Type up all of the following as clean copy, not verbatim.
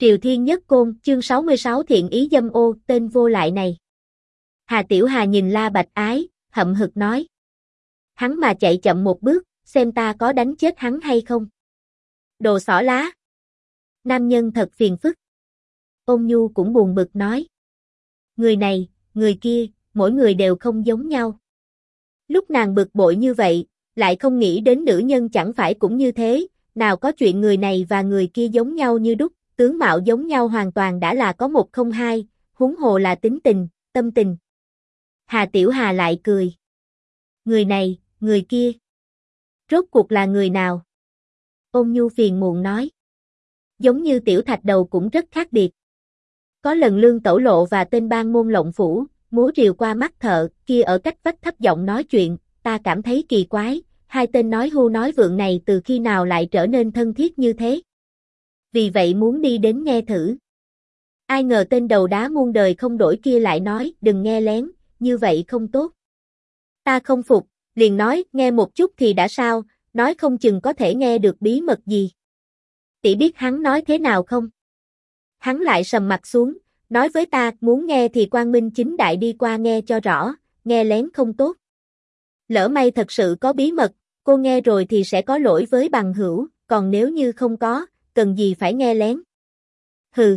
Triều Thiên Nhất Côn, chương 66 thiện ý dâm ô, tên vô lại này. Hà Tiểu Hà nhìn La Bạch Ái, hậm hực nói. Hắn mà chạy chậm một bước, xem ta có đánh chết hắn hay không. Đồ xỏ lá. Nam nhân thật phiền phức. Ôn Nhu cũng buồn bực nói. Người này, người kia, mỗi người đều không giống nhau. Lúc nàng bực bội như vậy, lại không nghĩ đến nữ nhân chẳng phải cũng như thế, nào có chuyện người này và người kia giống nhau như đúc, tướng mạo giống nhau hoàn toàn đã là có một không hai, huống hồ là tính tình, tâm tình. Hà Tiểu Hà lại cười. Người này, người kia. Rốt cuộc là người nào? Ôn Nhu phiền muộn nói. Giống như Tiểu Thạch Đầu cũng rất khác biệt. Có lần Lương Tẩu Lộ và tên Ban Môn Lộng Phủ, múa rìu qua mắt thợ, kia ở cách vách thấp giọng nói chuyện, ta cảm thấy kỳ quái, hai tên nói hưu nói vượng này từ khi nào lại trở nên thân thiết như thế. Vì vậy muốn đi đến nghe thử. Ai ngờ tên đầu đá muôn đời không đổi kia lại nói, đừng nghe lén, như vậy không tốt. Ta không phục, liền nói, nghe một chút thì đã sao, nói không chừng có thể nghe được bí mật gì. Tỷ biết hắn nói thế nào không? Hắn lại sầm mặt xuống, nói với ta, muốn nghe thì quang minh chính đại đi qua nghe cho rõ, nghe lén không tốt. Lỡ may thật sự có bí mật, cô nghe rồi thì sẽ có lỗi với bằng hữu, còn nếu như không có, cần gì phải nghe lén. Hừ.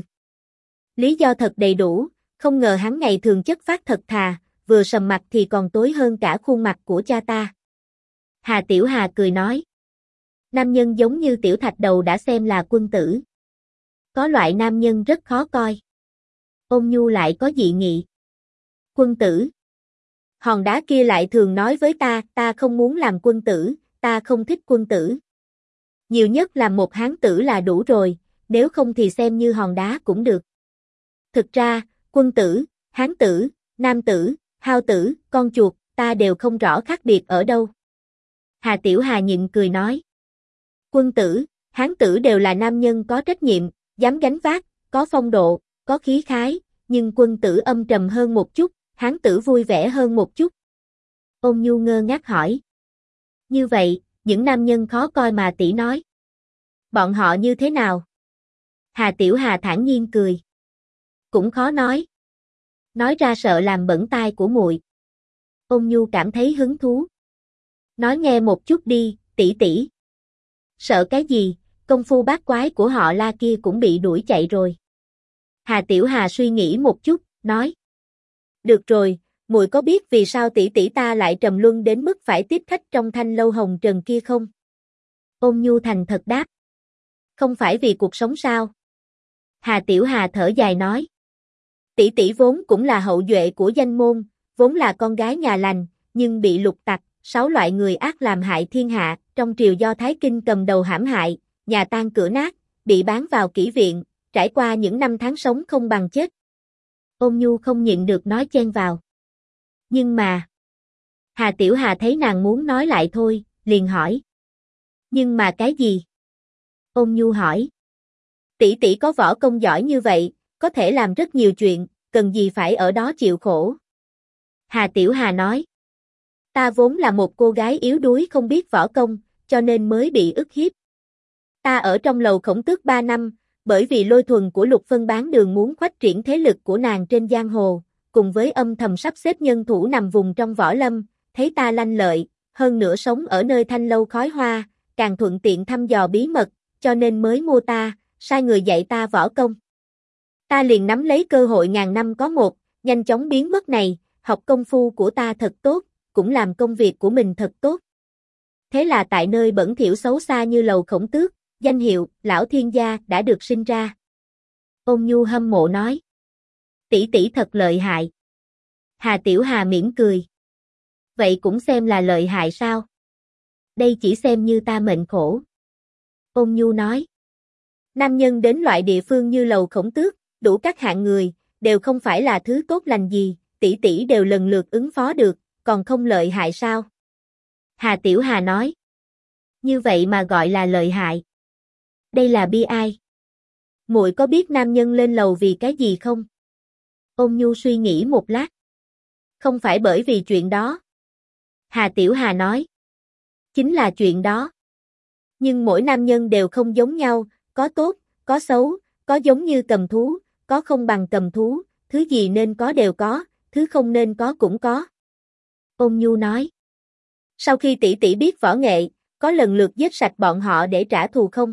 Lý do thật đầy đủ, không ngờ hắn ngày thường chất phác thật thà, vừa sầm mặt thì còn tối hơn cả khuôn mặt của cha ta. Hà Tiểu Hà cười nói. Nam nhân giống như Tiểu Thạch Đầu đã xem là quân tử. Có loại nam nhân rất khó coi. Ôn Nhu lại có dị nghị. Quân tử. Hòn đá kia lại thường nói với ta không muốn làm quân tử, ta không thích quân tử. Nhiều nhất làm một hán tử là đủ rồi, nếu không thì xem như hòn đá cũng được. Thực ra, quân tử, hán tử, nam tử, hao tử, con chuột, ta đều không rõ khác biệt ở đâu. Hà Tiểu Hà nhịn cười nói. Quân tử, hán tử đều là nam nhân có trách nhiệm, dám gánh vác, có phong độ, có khí khái, nhưng quân tử âm trầm hơn một chút, hán tử vui vẻ hơn một chút. Ôn Nhu ngơ ngác hỏi. Như vậy, những nam nhân khó coi mà tỷ nói. Bọn họ như thế nào? Hà Tiểu Hà thản nhiên cười. Cũng khó nói. Nói ra sợ làm bẩn tai của muội. Ôn Nhu cảm thấy hứng thú. Nói nghe một chút đi, tỷ tỷ. Sợ cái gì, công phu bát quái của họ La kia cũng bị đuổi chạy rồi. Hà Tiểu Hà suy nghĩ một chút, nói. Được rồi, muội có biết vì sao tỷ tỷ ta lại trầm luân đến mức phải tiếp khách trong thanh lâu hồng trần kia không? Ôn Nhu thành thật đáp. Không phải vì cuộc sống sao? Hà Tiểu Hà thở dài nói. Tỷ tỷ vốn cũng là hậu duệ của danh môn, vốn là con gái nhà lành, nhưng bị lục tặc, 6 loại người ác làm hại thiên hạ, trong triều do Thái Kinh cầm đầu hãm hại, nhà tan cửa nát, bị bán vào kỹ viện, trải qua những năm tháng sống không bằng chết. Ôn Nhu không nhịn được nói chen vào. Nhưng mà... Hà Tiểu Hà thấy nàng muốn nói lại thôi, liền hỏi. Nhưng mà cái gì? Ôn Nhu hỏi. Tỷ tỷ có võ công giỏi như vậy, có thể làm rất nhiều chuyện, cần gì phải ở đó chịu khổ. Hà Tiểu Hà nói. Ta vốn là một cô gái yếu đuối không biết võ công, cho nên mới bị ức hiếp. Ta ở trong lầu Khổng Tước 3 năm, bởi vì lôi thuần của Lục Phân bán đường muốn khuếch triển thế lực của nàng trên giang hồ, cùng với âm thầm sắp xếp nhân thủ nằm vùng trong võ lâm, thấy ta lanh lợi, hơn nữa sống ở nơi thanh lâu khói hoa, càng thuận tiện thăm dò bí mật, cho nên mới mua ta, sai người dạy ta võ công. Ta liền nắm lấy cơ hội ngàn năm có một, nhanh chóng biến mất này, học công phu của ta thật tốt, cũng làm công việc của mình thật tốt. Thế là tại nơi bẩn thỉu xấu xa như lầu Khổng Tước, danh hiệu, lão thiên gia đã được sinh ra. Ôn Nhu hâm mộ nói. Tỷ tỷ thật lợi hại. Hà Tiểu Hà mỉm cười. Vậy cũng xem là lợi hại sao? Đây chỉ xem như ta mệnh khổ. Ôn Nhu nói. Nam nhân đến loại địa phương như lầu Khổng Tước, đủ các hạng người, đều không phải là thứ tốt lành gì, tỷ tỷ đều lần lượt ứng phó được, còn không lợi hại sao? Hà Tiểu Hà nói. Như vậy mà gọi là lợi hại. Đây là bi ai. Muội có biết nam nhân lên lầu vì cái gì không? Ôn Nhu suy nghĩ một lát. Không phải bởi vì chuyện đó. Hà Tiểu Hà nói. Chính là chuyện đó. Nhưng mỗi nam nhân đều không giống nhau, có tốt, có xấu, có giống như cầm thú, có không bằng cầm thú, thứ gì nên có đều có, thứ không nên có cũng có. Ôn Nhu nói. Sau khi tỷ tỷ biết võ nghệ, có lần lượt giết sạch bọn họ để trả thù không?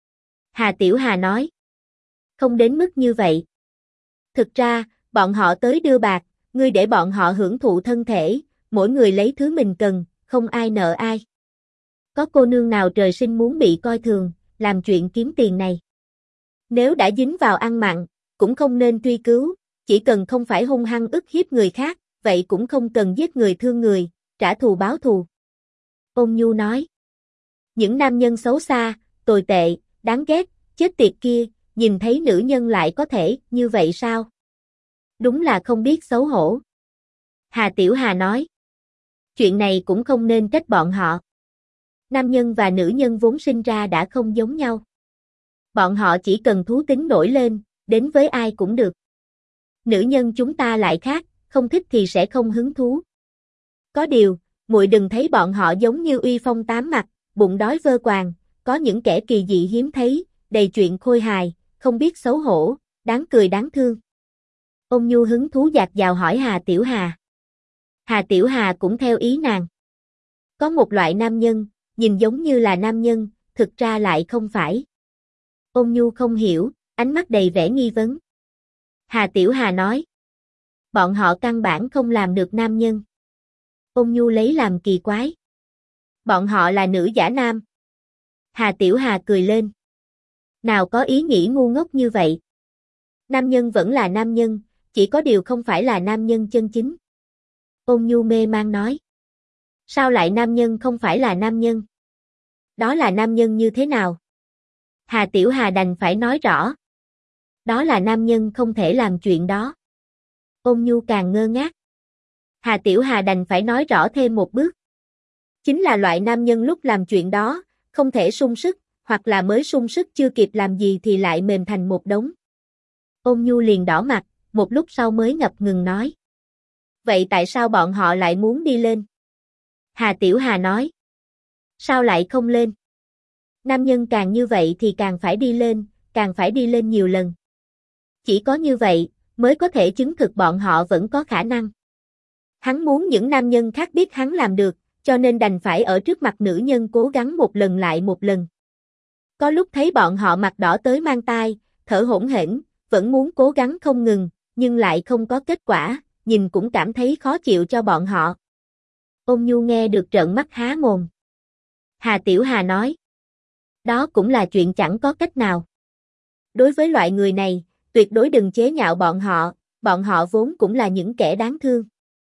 Hà Tiểu Hà nói. Không đến mức như vậy. Thực ra, bọn họ tới đưa bạc, ngươi để bọn họ hưởng thụ thân thể, mỗi người lấy thứ mình cần, không ai nợ ai. Có cô nương nào trời sinh muốn bị coi thường, làm chuyện kiếm tiền này. Nếu đã dính vào ăn mặn, cũng không nên truy cứu, chỉ cần không phải hung hăng ức hiếp người khác, vậy cũng không cần giết người thương người, trả thù báo thù. Ôn Nhu nói. Những nam nhân xấu xa, tồi tệ, đáng ghét, chết tiệt kia, nhìn thấy nữ nhân lại có thể như vậy sao? Đúng là không biết xấu hổ. Hà Tiểu Hà nói. Chuyện này cũng không nên trách bọn họ. Nam nhân và nữ nhân vốn sinh ra đã không giống nhau. Bọn họ chỉ cần thú tính nổi lên, đến với ai cũng được. Nữ nhân chúng ta lại khác, không thích thì sẽ không hứng thú. Có điều, muội đừng thấy bọn họ giống như uy phong tám mặt, bụng đói vơ quàng, có những kẻ kỳ dị hiếm thấy, đầy chuyện khôi hài, không biết xấu hổ, đáng cười đáng thương. Ôn Nhu hứng thú dạt dào hỏi Hà Tiểu Hà. Hà Tiểu Hà cũng theo ý nàng. Có một loại nam nhân, nhìn giống như là nam nhân, thực ra lại không phải. Ôn Nhu không hiểu, ánh mắt đầy vẻ nghi vấn. Hà Tiểu Hà nói. Bọn họ căn bản không làm được nam nhân. Ôn Nhu lấy làm kỳ quái. Bọn họ là nữ giả nam. Hà Tiểu Hà cười lên. Nào có ý nghĩ ngu ngốc như vậy. Nam nhân vẫn là nam nhân, chỉ có điều không phải là nam nhân chân chính. Ôn Nhu mê mang nói. Sao lại nam nhân không phải là nam nhân? Đó là nam nhân như thế nào? Hà Tiểu Hà đành phải nói rõ. Đó là nam nhân không thể làm chuyện đó. Ôn Nhu càng ngơ ngác. Hà Tiểu Hà đành phải nói rõ thêm một bước. Chính là loại nam nhân lúc làm chuyện đó, không thể sung sức, hoặc là mới sung sức chưa kịp làm gì thì lại mềm thành một đống. Ôn Nhu liền đỏ mặt, một lúc sau mới ngập ngừng nói. Vậy tại sao bọn họ lại muốn đi lên? Hà Tiểu Hà nói. Sao lại không lên? Nam nhân càng như vậy thì càng phải đi lên, càng phải đi lên nhiều lần. Chỉ có như vậy, mới có thể chứng thực bọn họ vẫn có khả năng. Hắn muốn những nam nhân khác biết hắn làm được, cho nên đành phải ở trước mặt nữ nhân cố gắng một lần lại một lần. Có lúc thấy bọn họ mặt đỏ tới mang tai, thở hổn hển, vẫn muốn cố gắng không ngừng, nhưng lại không có kết quả, nhìn cũng cảm thấy khó chịu cho bọn họ. Ôn Nhu nghe được trợn mắt há mồm. Hà Tiểu Hà nói. Đó cũng là chuyện chẳng có cách nào. Đối với loại người này, tuyệt đối đừng chế nhạo bọn họ vốn cũng là những kẻ đáng thương.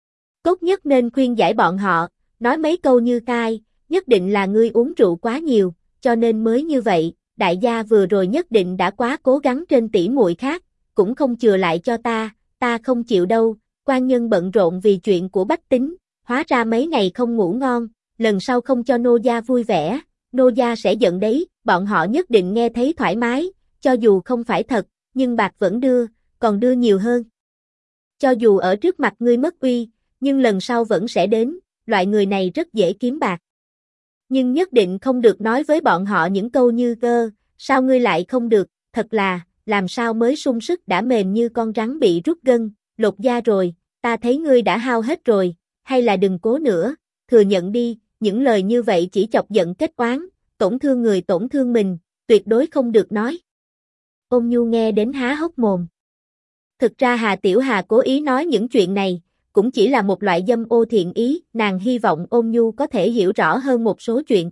Tốt nhất nên khuyên giải bọn họ, nói mấy câu như cai, nhất định là ngươi uống rượu quá nhiều, cho nên mới như vậy, đại gia vừa rồi nhất định đã quá cố gắng trên tỷ muội khác, cũng không chừa lại cho ta không chịu đâu, quan nhân bận rộn vì chuyện của bách tính, hóa ra mấy ngày không ngủ ngon, lần sau không cho nô gia vui vẻ, nô gia sẽ giận đấy, bọn họ nhất định nghe thấy thoải mái, cho dù không phải thật, nhưng bạc vẫn đưa, còn đưa nhiều hơn. Cho dù ở trước mặt ngươi mất uy, nhưng lần sau vẫn sẽ đến, loại người này rất dễ kiếm bạc. Nhưng nhất định không được nói với bọn họ những câu như sao ngươi lại không được, thật là, làm sao mới sung sức đã mềm như con rắn bị rút gân, lột da rồi, ta thấy ngươi đã hao hết rồi, hay là đừng cố nữa, thừa nhận đi, những lời như vậy chỉ chọc giận kết oán, tổn thương người tổn thương mình, tuyệt đối không được nói. Ôn Nhu nghe đến há hốc mồm. Thực ra Hà Tiểu Hà cố ý nói những chuyện này, cũng chỉ là một loại dâm ô thiện ý, nàng hy vọng Ôn Nhu có thể hiểu rõ hơn một số chuyện.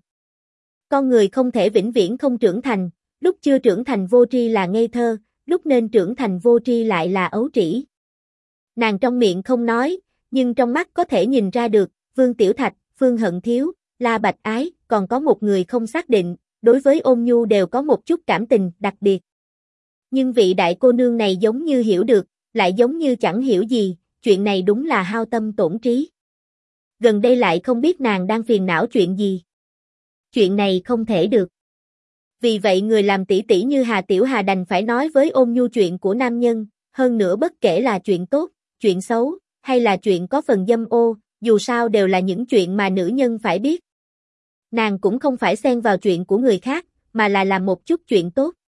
Con người không thể vĩnh viễn không trưởng thành, lúc chưa trưởng thành vô tri là ngây thơ, lúc nên trưởng thành vô tri lại là ấu trĩ. Nàng trong miệng không nói, nhưng trong mắt có thể nhìn ra được, Vương Tiểu Thạch, Phương Hận Thiếu, La Bạch Ái, còn có một người không xác định, đối với Ôn Nhu đều có một chút cảm tình đặc biệt. Nhưng vị đại cô nương này giống như hiểu được, lại giống như chẳng hiểu gì, chuyện này đúng là hao tâm tổn trí. Gần đây lại không biết nàng đang phiền não chuyện gì. Chuyện này không thể được. Vì vậy người làm tỷ tỷ như Hà Tiểu Hà đành phải nói với Ôn Nhu chuyện của nam nhân, hơn nữa bất kể là chuyện tốt, chuyện xấu, hay là chuyện có phần dâm ô, dù sao đều là những chuyện mà nữ nhân phải biết. Nàng cũng không phải xen vào chuyện của người khác, mà là làm một chút chuyện tốt.